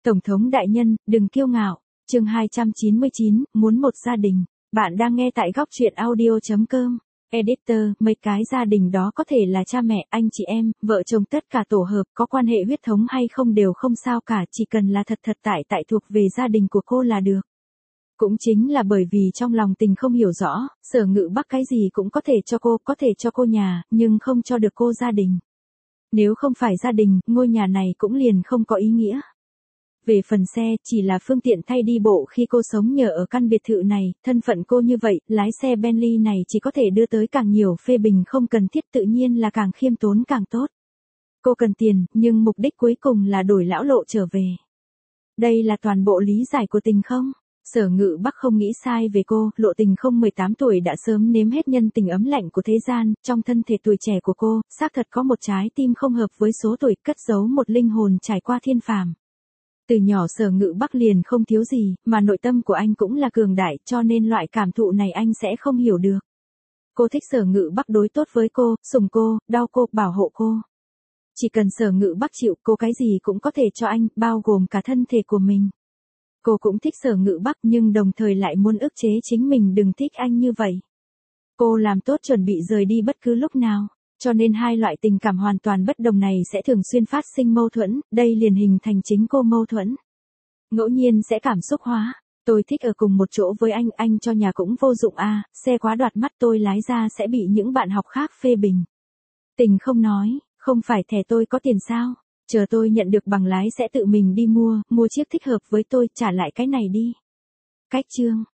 Tổng thống đại nhân, đừng kiêu ngạo. Chương 299, muốn một gia đình. Bạn đang nghe tại góc truyện audio.com. Editor, mấy cái gia đình đó có thể là cha mẹ, anh chị em, vợ chồng tất cả tổ hợp, có quan hệ huyết thống hay không đều không sao cả, chỉ cần là thật tại thuộc về gia đình của cô là được. Cũng chính là bởi vì trong lòng tình không hiểu rõ, Sở Ngự Bắc cái gì cũng có thể cho cô nhà, nhưng không cho được cô gia đình. Nếu không phải gia đình, ngôi nhà này cũng liền không có ý nghĩa. Về phần xe, chỉ là phương tiện thay đi bộ khi cô sống nhờ ở căn biệt thự này, thân phận cô như vậy, lái xe Bentley này chỉ có thể đưa tới càng nhiều phê bình không cần thiết, tự nhiên là càng khiêm tốn càng tốt. Cô cần tiền, nhưng mục đích cuối cùng là đổi lão lộ trở về. Đây là toàn bộ lý giải của tình không? Sở Ngự Bắc không nghĩ sai về cô, Lộ Tình không 18 tuổi đã sớm nếm hết nhân tình ấm lạnh của thế gian, trong thân thể tuổi trẻ của cô, xác thật có một trái tim không hợp với số tuổi, cất giấu một linh hồn trải qua thiên phàm. Từ nhỏ Sở Ngự Bắc liền không thiếu gì, mà nội tâm của anh cũng là cường đại, cho nên loại cảm thụ này anh sẽ không hiểu được. Cô thích Sở Ngự Bắc đối tốt với cô, sủng cô, đau cô, bảo hộ cô. Chỉ cần Sở Ngự Bắc chịu, cô cái gì cũng có thể cho anh, bao gồm cả thân thể của mình. Cô cũng thích Sở Ngự Bắc nhưng đồng thời lại muốn ức chế chính mình đừng thích anh như vậy. Cô làm tốt chuẩn bị rời đi bất cứ lúc nào, cho nên hai loại tình cảm hoàn toàn bất đồng này sẽ thường xuyên phát sinh mâu thuẫn, đây liền hình thành chính cô mâu thuẫn. Ngẫu nhiên sẽ cảm xúc hóa, tôi thích ở cùng một chỗ với anh cho nhà cũng vô dụng à, xe quá đoạt mắt tôi lái ra sẽ bị những bạn học khác phê bình. Tình không nói, không phải thẻ tôi có tiền sao? Chờ tôi nhận được bằng lái sẽ tự mình đi mua chiếc thích hợp với tôi, trả lại cái này đi. Cách chương,